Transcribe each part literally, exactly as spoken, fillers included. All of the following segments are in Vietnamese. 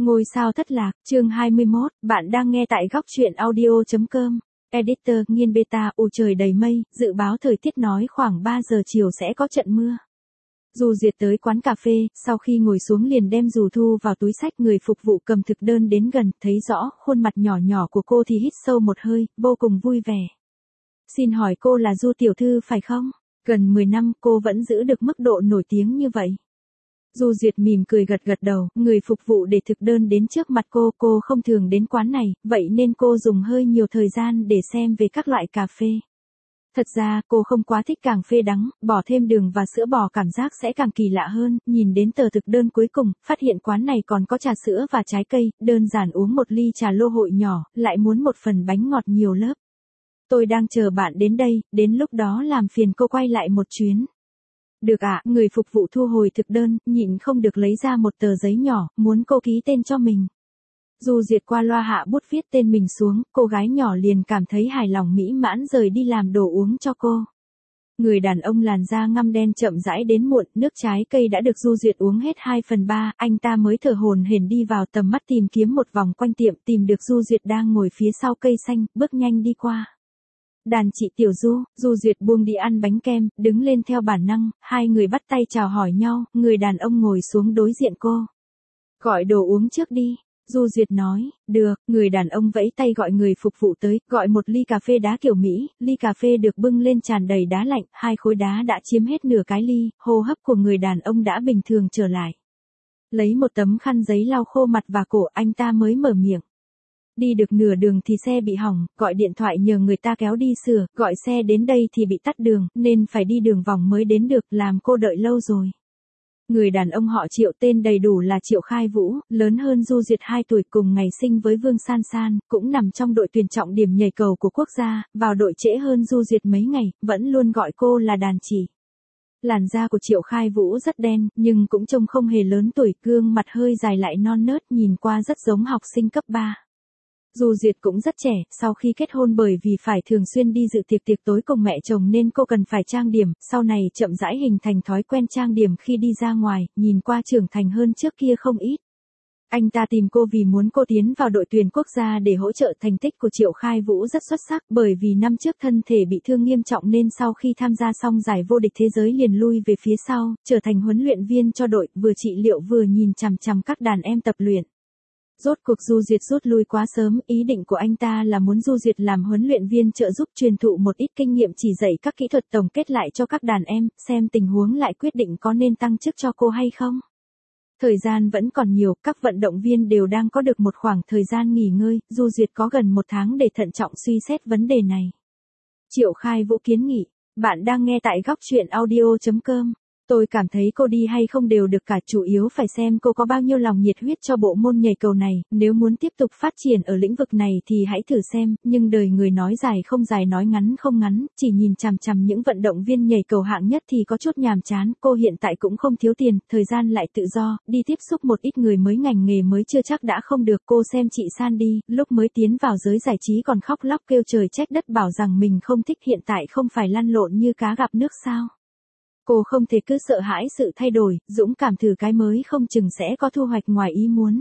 Ngôi sao thất lạc, chương hai mươi mốt, bạn đang nghe tại góc truyện audio chấm com. Editor, nghiên beta, ù trời đầy mây, dự báo thời tiết nói khoảng ba giờ chiều sẽ có trận mưa. Du Diệt tới quán cà phê, sau khi ngồi xuống liền đem dù thu vào túi xách, người phục vụ cầm thực đơn đến gần, thấy rõ khuôn mặt nhỏ nhỏ của cô thì hít sâu một hơi, vô cùng vui vẻ. Xin hỏi cô là Du tiểu thư phải không? Gần mười năm cô vẫn giữ được mức độ nổi tiếng như vậy. Du Diệt mỉm cười gật gật đầu, người phục vụ để thực đơn đến trước mặt cô, cô không thường đến quán này, vậy nên cô dùng hơi nhiều thời gian để xem về các loại cà phê. Thật ra, cô không quá thích cà phê đắng, bỏ thêm đường và sữa bò cảm giác sẽ càng kỳ lạ hơn, nhìn đến tờ thực đơn cuối cùng, phát hiện quán này còn có trà sữa và trái cây, đơn giản uống một ly trà lô hội nhỏ, lại muốn một phần bánh ngọt nhiều lớp. Tôi đang chờ bạn đến đây, đến lúc đó làm phiền cô quay lại một chuyến. Được ạ, à, người phục vụ thu hồi thực đơn, nhịn không được lấy ra một tờ giấy nhỏ, muốn cô ký tên cho mình. Du Diệt qua loa hạ bút viết tên mình xuống, cô gái nhỏ liền cảm thấy hài lòng mỹ mãn rời đi làm đồ uống cho cô. Người đàn ông làn da ngăm đen chậm rãi đến muộn, nước trái cây đã được Du Diệt uống hết hai phần ba, anh ta mới thở hổn hển đi vào, tầm mắt tìm kiếm một vòng quanh tiệm, tìm được Du Diệt đang ngồi phía sau cây xanh, bước nhanh đi qua. Đàn chị Tiểu Du, Du Diệt buông đi ăn bánh kem, đứng lên theo bản năng, hai người bắt tay chào hỏi nhau, người đàn ông ngồi xuống đối diện cô. Gọi đồ uống trước đi, Du Diệt nói, được, người đàn ông vẫy tay gọi người phục vụ tới, gọi một ly cà phê đá kiểu Mỹ, ly cà phê được bưng lên tràn đầy đá lạnh, hai khối đá đã chiếm hết nửa cái ly, hô hấp của người đàn ông đã bình thường trở lại. Lấy một tấm khăn giấy lau khô mặt và cổ, anh ta mới mở miệng. Đi được nửa đường thì xe bị hỏng, gọi điện thoại nhờ người ta kéo đi sửa, gọi xe đến đây thì bị tắt đường, nên phải đi đường vòng mới đến được, làm cô đợi lâu rồi. Người đàn ông họ Triệu, tên đầy đủ là Triệu Khai Vũ, lớn hơn Du Diệt hai tuổi, cùng ngày sinh với Vương San San, cũng nằm trong đội tuyển trọng điểm nhảy cầu của quốc gia, vào đội trễ hơn Du Diệt mấy ngày, vẫn luôn gọi cô là đàn chị. Làn da của Triệu Khai Vũ rất đen, nhưng cũng trông không hề lớn tuổi, gương mặt hơi dài lại non nớt, nhìn qua rất giống học sinh cấp ba. Du Diệt cũng rất trẻ, sau khi kết hôn bởi vì phải thường xuyên đi dự tiệc tiệc tối cùng mẹ chồng nên cô cần phải trang điểm, sau này chậm rãi hình thành thói quen trang điểm khi đi ra ngoài, nhìn qua trưởng thành hơn trước kia không ít. Anh ta tìm cô vì muốn cô tiến vào đội tuyển quốc gia để hỗ trợ. Thành tích của Triệu Khai Vũ rất xuất sắc, bởi vì năm trước thân thể bị thương nghiêm trọng nên sau khi tham gia xong giải vô địch thế giới liền lui về phía sau, trở thành huấn luyện viên cho đội, vừa trị liệu vừa nhìn chằm chằm các đàn em tập luyện. Rốt cuộc Du Diệt rút lui quá sớm, ý định của anh ta là muốn Du Diệt làm huấn luyện viên trợ giúp truyền thụ một ít kinh nghiệm, chỉ dạy các kỹ thuật tổng kết lại cho các đàn em, xem tình huống lại quyết định có nên tăng chức cho cô hay không. Thời gian vẫn còn nhiều, các vận động viên đều đang có được một khoảng thời gian nghỉ ngơi, Du Diệt có gần một tháng để thận trọng suy xét vấn đề này. Triệu Khai Vũ kiến nghị, bạn đang nghe tại góc truyện audio chấm com. Tôi cảm thấy cô đi hay không đều được cả, chủ yếu phải xem cô có bao nhiêu lòng nhiệt huyết cho bộ môn nhảy cầu này, nếu muốn tiếp tục phát triển ở lĩnh vực này thì hãy thử xem, nhưng đời người nói dài không dài nói ngắn không ngắn, chỉ nhìn chằm chằm những vận động viên nhảy cầu hạng nhất thì có chút nhàm chán, cô hiện tại cũng không thiếu tiền, thời gian lại tự do, đi tiếp xúc một ít người mới, ngành nghề mới chưa chắc đã không được. Cô xem chị San đi, lúc mới tiến vào giới giải trí còn khóc lóc kêu trời trách đất bảo rằng mình không thích, hiện tại không phải lăn lộn như cá gặp nước sao. Cô không thể cứ sợ hãi sự thay đổi, dũng cảm thử cái mới, không chừng sẽ có thu hoạch ngoài ý muốn.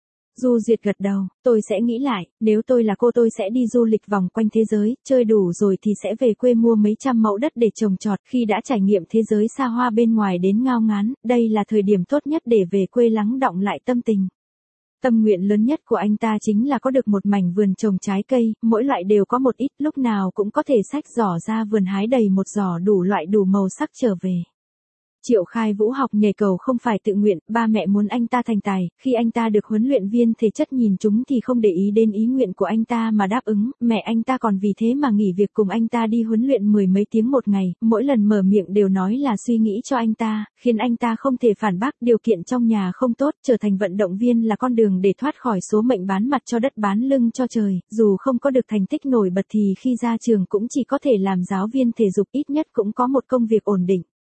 Du Diệt gật đầu, tôi sẽ nghĩ lại, nếu tôi là cô tôi sẽ đi du lịch vòng quanh thế giới, chơi đủ rồi thì sẽ về quê mua mấy trăm mẫu đất để trồng trọt, khi đã trải nghiệm thế giới xa hoa bên ngoài đến ngao ngán, đây là thời điểm tốt nhất để về quê lắng đọng lại tâm tình. Tâm nguyện lớn nhất của anh ta chính là có được một mảnh vườn trồng trái cây, mỗi loại đều có một ít, lúc nào cũng có thể xách giỏ ra vườn hái đầy một giỏ đủ loại đủ màu sắc trở về. Triệu Khai Vũ học nhảy cầu không phải tự nguyện, ba mẹ muốn anh ta thành tài, khi anh ta được huấn luyện viên thể chất nhìn chúng thì không để ý đến ý nguyện của anh ta mà đáp ứng, mẹ anh ta còn vì thế mà nghỉ việc cùng anh ta đi huấn luyện mười mấy tiếng một ngày, mỗi lần mở miệng đều nói là suy nghĩ cho anh ta, khiến anh ta không thể phản bác. Điều kiện trong nhà không tốt, trở thành vận động viên là con đường để thoát khỏi số mệnh bán mặt cho đất bán lưng cho trời, dù không có được thành tích nổi bật thì khi ra trường cũng chỉ có thể làm giáo viên thể dục, ít nhất cũng có một công việc ổn định.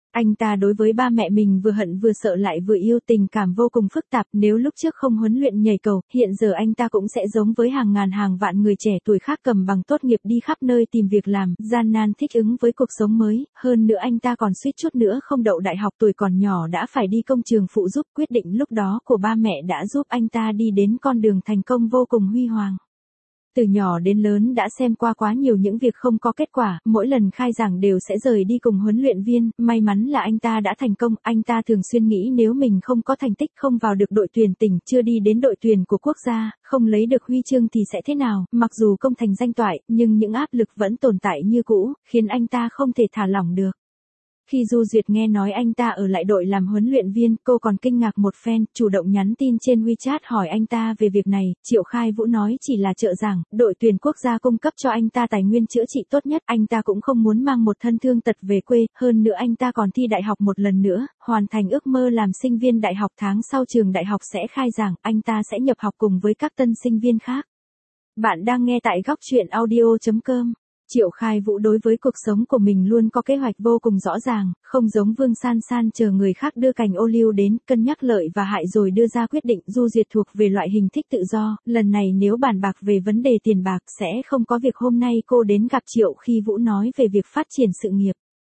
Anh ta đối với ba mẹ mình vừa hận vừa sợ lại vừa yêu, tình cảm vô cùng phức tạp, nếu lúc trước không huấn luyện nhảy cầu, hiện giờ anh ta cũng sẽ giống với hàng ngàn hàng vạn người trẻ tuổi khác cầm bằng tốt nghiệp đi khắp nơi tìm việc làm, gian nan thích ứng với cuộc sống mới, hơn nữa anh ta còn suýt chút nữa không đậu đại học, tuổi còn nhỏ đã phải đi công trường phụ giúp, quyết định lúc đó của ba mẹ đã giúp anh ta đi đến con đường thành công vô cùng huy hoàng. Từ nhỏ đến lớn đã xem qua quá nhiều những việc không có kết quả, mỗi lần khai giảng đều sẽ rời đi cùng huấn luyện viên, may mắn là anh ta đã thành công, anh ta thường xuyên nghĩ nếu mình không có thành tích, không vào được đội tuyển tỉnh, chưa đi đến đội tuyển của quốc gia, không lấy được huy chương thì sẽ thế nào, mặc dù công thành danh toại, nhưng những áp lực vẫn tồn tại như cũ, khiến anh ta không thể thả lỏng được. Khi Du Duyệt nghe nói anh ta ở lại đội làm huấn luyện viên, cô còn kinh ngạc một phen, chủ động nhắn tin trên WeChat hỏi anh ta về việc này, Triệu Khai Vũ nói chỉ là trợ giảng, đội tuyển quốc gia cung cấp cho anh ta tài nguyên chữa trị tốt nhất, anh ta cũng không muốn mang một thân thương tật về quê, hơn nữa anh ta còn thi đại học một lần nữa, hoàn thành ước mơ làm sinh viên đại học, tháng sau trường đại học sẽ khai giảng, anh ta sẽ nhập học cùng với các tân sinh viên khác. Bạn đang nghe tại góc truyện audio chấm com. Triệu Khai Vũ đối với cuộc sống của mình luôn có kế hoạch vô cùng rõ ràng, không giống Vương San San chờ người khác đưa cành ô liu đến, cân nhắc lợi và hại rồi đưa ra quyết định. Du Duyệt thuộc về loại hình thích tự do, lần này nếu bàn bạc về vấn đề tiền bạc sẽ không có việc hôm nay cô đến gặp Triệu Khi Vũ nói về việc phát triển sự nghiệp.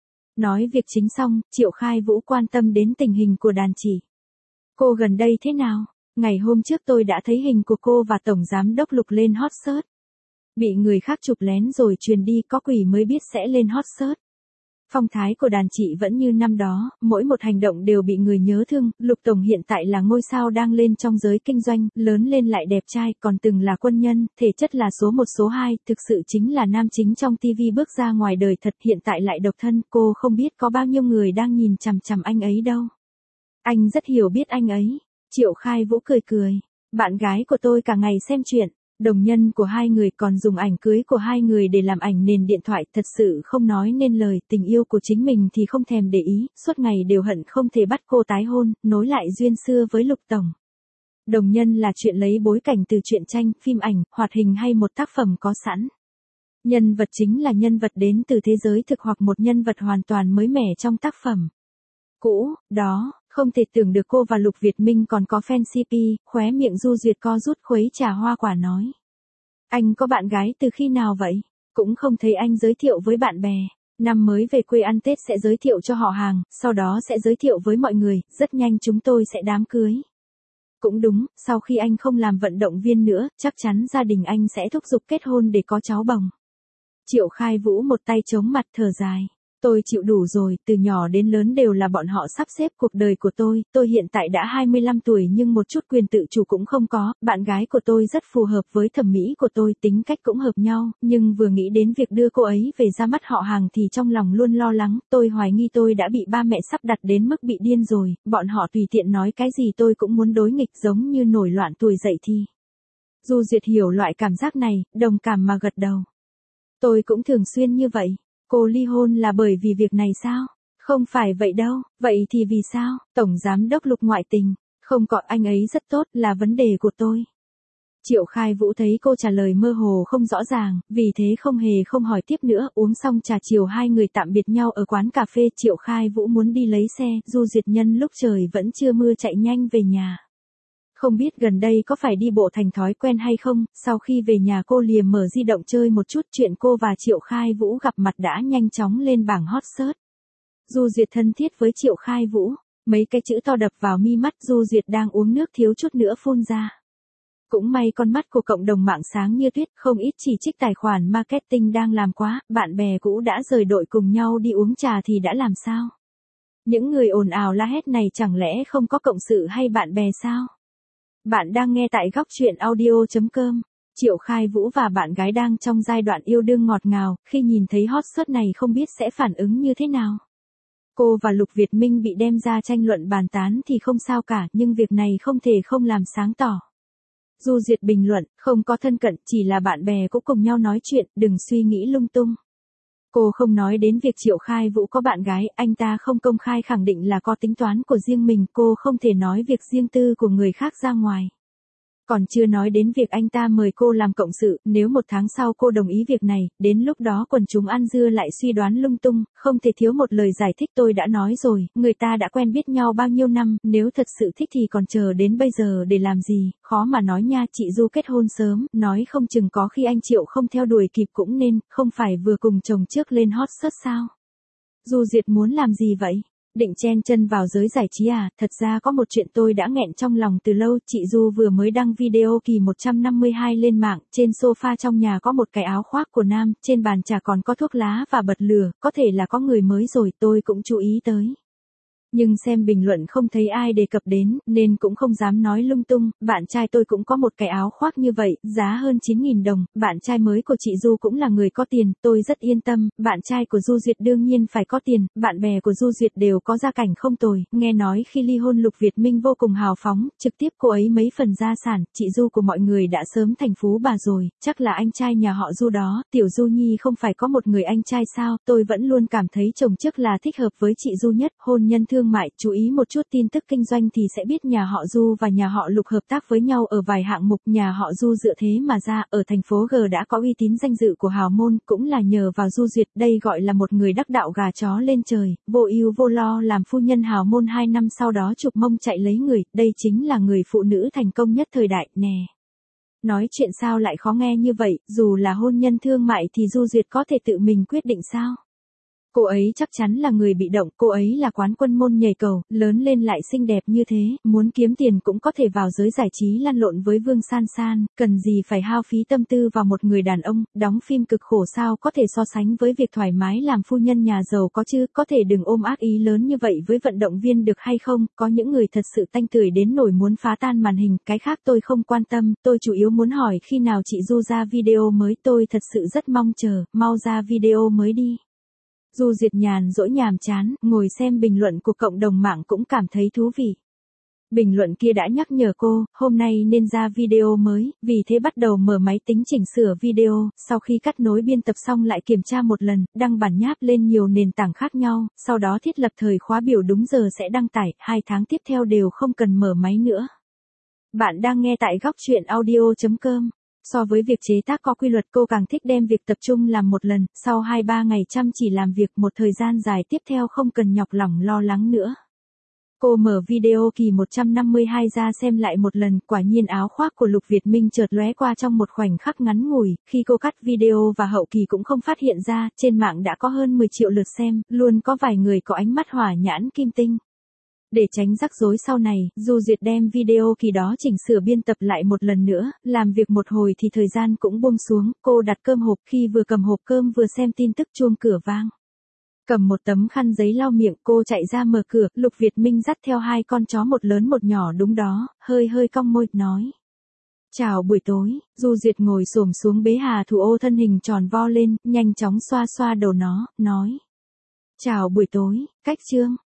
Nói việc chính xong, Triệu Khai Vũ quan tâm đến tình hình của đàn chỉ. Cô gần đây thế nào? Ngày hôm trước tôi đã thấy hình của cô và Tổng Giám đốc Lục lên hot search. Bị người khác chụp lén rồi truyền đi, có quỷ mới biết sẽ lên hot search. Phong thái của đàn chị vẫn như năm đó, mỗi một hành động đều bị người nhớ thương. Lục Tổng hiện tại là ngôi sao đang lên trong giới kinh doanh, lớn lên lại đẹp trai, còn từng là quân nhân, thể chất là số một số hai, thực sự chính là nam chính trong ti vi bước ra ngoài đời thật, hiện tại lại độc thân, cô không biết có bao nhiêu người đang nhìn chằm chằm anh ấy đâu. Anh rất hiểu biết anh ấy. Triệu Khai Vũ cười cười. Bạn gái của tôi cả ngày xem chuyện. Đồng nhân của hai người còn dùng ảnh cưới của hai người để làm ảnh nền điện thoại, thật sự không nói nên lời, tình yêu của chính mình thì không thèm để ý, suốt ngày đều hận không thể bắt cô tái hôn, nối lại duyên xưa với Lục Tổng. Đồng nhân là chuyện lấy bối cảnh từ truyện tranh, phim ảnh, hoạt hình hay một tác phẩm có sẵn. Nhân vật chính là nhân vật đến từ thế giới thực hoặc một nhân vật hoàn toàn mới mẻ trong tác phẩm cũ, đó. Không thể tưởng được cô và Lục Việt Minh còn có fan xê pê, khóe miệng Du Duyệt co rút khuấy trà hoa quả nói. Anh có bạn gái từ khi nào vậy? Cũng không thấy anh giới thiệu với bạn bè. Năm mới về quê ăn Tết sẽ giới thiệu cho họ hàng, sau đó sẽ giới thiệu với mọi người, rất nhanh chúng tôi sẽ đám cưới. Cũng đúng, sau khi anh không làm vận động viên nữa, chắc chắn gia đình anh sẽ thúc giục kết hôn để có cháu bồng. Triệu Khai Vũ một tay chống mặt thở dài. Tôi chịu đủ rồi, từ nhỏ đến lớn đều là bọn họ sắp xếp cuộc đời của tôi, tôi hiện tại đã hai mươi lăm tuổi nhưng một chút quyền tự chủ cũng không có, bạn gái của tôi rất phù hợp với thẩm mỹ của tôi, tính cách cũng hợp nhau, nhưng vừa nghĩ đến việc đưa cô ấy về ra mắt họ hàng thì trong lòng luôn lo lắng, tôi hoài nghi tôi đã bị ba mẹ sắp đặt đến mức bị điên rồi, bọn họ tùy tiện nói cái gì tôi cũng muốn đối nghịch giống như nổi loạn tuổi dậy thì. Du Duyệt hiểu loại cảm giác này, đồng cảm mà gật đầu. Tôi cũng thường xuyên như vậy. Cô ly hôn là bởi vì việc này sao? Không phải vậy đâu, vậy thì vì sao? Tổng Giám đốc Lục ngoại tình. Không có, anh ấy rất tốt, là vấn đề của tôi. Triệu Khai Vũ thấy cô trả lời mơ hồ không rõ ràng, vì thế không hề không hỏi tiếp nữa, uống xong trà chiều hai người tạm biệt nhau ở quán cà phê. Triệu Khai Vũ muốn đi lấy xe, Du Duyệt nhân lúc trời vẫn chưa mưa chạy nhanh về nhà. Không biết gần đây có phải đi bộ thành thói quen hay không, sau khi về nhà cô liền mở di động chơi một chút, chuyện cô và Triệu Khai Vũ gặp mặt đã nhanh chóng lên bảng hot search. Du Duyệt thân thiết với Triệu Khai Vũ, mấy cái chữ to đập vào mi mắt, Du Duyệt đang uống nước thiếu chút nữa phun ra. Cũng may con mắt của cộng đồng mạng sáng như tuyết, không ít chỉ trích tài khoản marketing đang làm quá, bạn bè cũ đã rời đội cùng nhau đi uống trà thì đã làm sao? Những người ồn ào la hét này chẳng lẽ không có cộng sự hay bạn bè sao? Bạn đang nghe tại góc truyện audio chấm com. Triệu Khai Vũ và bạn gái đang trong giai đoạn yêu đương ngọt ngào, khi nhìn thấy hot search này không biết sẽ phản ứng như thế nào. Cô và Lục Việt Minh bị đem ra tranh luận bàn tán thì không sao cả, nhưng việc này không thể không làm sáng tỏ. Du Duyệt bình luận, không có thân cận, chỉ là bạn bè cũng cùng nhau nói chuyện, đừng suy nghĩ lung tung. Cô không nói đến việc Triệu Khai Vũ có bạn gái, anh ta không công khai khẳng định là có tính toán của riêng mình, cô không thể nói việc riêng tư của người khác ra ngoài. Còn chưa nói đến việc anh ta mời cô làm cộng sự, nếu một tháng sau cô đồng ý việc này, đến lúc đó quần chúng ăn dưa lại suy đoán lung tung, không thể thiếu một lời giải thích. Tôi đã nói rồi, người ta đã quen biết nhau bao nhiêu năm, nếu thật sự thích thì còn chờ đến bây giờ để làm gì, khó mà nói nha. Chị Du kết hôn sớm, nói không chừng có khi anh Triệu không theo đuổi kịp cũng nên, không phải vừa cùng chồng trước lên hot search sao? Du Duyệt muốn làm gì vậy? Định chen chân vào giới giải trí à? Thật ra có một chuyện tôi đã nghẹn trong lòng từ lâu. Chị Du vừa mới đăng video kỳ một trăm năm mươi hai lên mạng, trên sofa trong nhà có một cái áo khoác của nam, trên bàn trà còn có thuốc lá và bật lửa, có thể là có người mới rồi, tôi cũng chú ý tới. Nhưng xem bình luận không thấy ai đề cập đến, nên cũng không dám nói lung tung. Bạn trai tôi cũng có một cái áo khoác như vậy, giá hơn chín nghìn đồng, bạn trai mới của chị Du cũng là người có tiền, tôi rất yên tâm. Bạn trai của Du Duyệt đương nhiên phải có tiền, bạn bè của Du Duyệt đều có gia cảnh không tồi, nghe nói khi ly hôn Lục Việt Minh vô cùng hào phóng, trực tiếp cô ấy mấy phần gia sản, chị Du của mọi người đã sớm thành phú bà rồi, chắc là anh trai nhà họ Du đó. Tiểu Du Nhi không phải có một người anh trai sao? Tôi vẫn luôn cảm thấy chồng trước là thích hợp với chị Du nhất. Hôn nhân thương mại, chú ý một chút tin tức kinh doanh thì sẽ biết nhà họ Du và nhà họ Lục hợp tác với nhau ở vài hạng mục. Nhà họ Du dựa thế mà ra, ở thành phố G đã có uy tín danh dự của hào môn, cũng là nhờ vào Du Duyệt. Đây gọi là một người đắc đạo gà chó lên trời, vô ưu vô lo làm phu nhân hào môn hai năm sau đó chụp mông chạy lấy người, đây chính là người phụ nữ thành công nhất thời đại, nè. Nói chuyện sao lại khó nghe như vậy, dù là hôn nhân thương mại thì Du Duyệt có thể tự mình quyết định sao? Cô ấy chắc chắn là người bị động, cô ấy là quán quân môn nhảy cầu, lớn lên lại xinh đẹp như thế, muốn kiếm tiền cũng có thể vào giới giải trí lăn lộn với Vương San San, cần gì phải hao phí tâm tư vào một người đàn ông, đóng phim cực khổ sao có thể so sánh với việc thoải mái làm phu nhân nhà giàu có chứ, có thể đừng ôm ác ý lớn như vậy với vận động viên được hay không, có những người thật sự tanh tưởi đến nổi muốn phá tan màn hình, cái khác tôi không quan tâm, tôi chủ yếu muốn hỏi khi nào chị Du ra video mới, tôi thật sự rất mong chờ, mau ra video mới đi. Du Duyệt nhàn dỗi nhàm chán, ngồi xem bình luận của cộng đồng mạng cũng cảm thấy thú vị. Bình luận kia đã nhắc nhở cô, hôm nay nên ra video mới, vì thế bắt đầu mở máy tính chỉnh sửa video, sau khi cắt nối biên tập xong lại kiểm tra một lần, đăng bản nháp lên nhiều nền tảng khác nhau, sau đó thiết lập thời khóa biểu đúng giờ sẽ đăng tải, hai tháng tiếp theo đều không cần mở máy nữa. Bạn đang nghe tại góc truyện audio chấm com. So với việc chế tác có quy luật, cô càng thích đem việc tập trung làm một lần, sau hai ba ngày chăm chỉ làm việc một thời gian dài tiếp theo không cần nhọc lòng lo lắng nữa. Cô mở video kỳ một trăm năm mươi hai ra xem lại một lần, quả nhiên áo khoác của Lục Việt Minh chợt lóe qua trong một khoảnh khắc ngắn ngủi, khi cô cắt video và hậu kỳ cũng không phát hiện ra, trên mạng đã có hơn mười triệu lượt xem, luôn có vài người có ánh mắt hỏa nhãn kim tinh. Để tránh rắc rối sau này, Du Duyệt đem video kỳ đó chỉnh sửa biên tập lại một lần nữa, làm việc một hồi thì thời gian cũng buông xuống, cô đặt cơm hộp, khi vừa cầm hộp cơm vừa xem tin tức chuông cửa vang. Cầm một tấm khăn giấy lau miệng, cô chạy ra mở cửa, Lục Việt Minh dắt theo hai con chó một lớn một nhỏ đúng đó, hơi hơi cong môi, nói. Chào buổi tối. Du Duyệt ngồi xổm xuống bế Hà Thủ Ô thân hình tròn vo lên, nhanh chóng xoa xoa đầu nó, nói. Chào buổi tối, Cách Trương.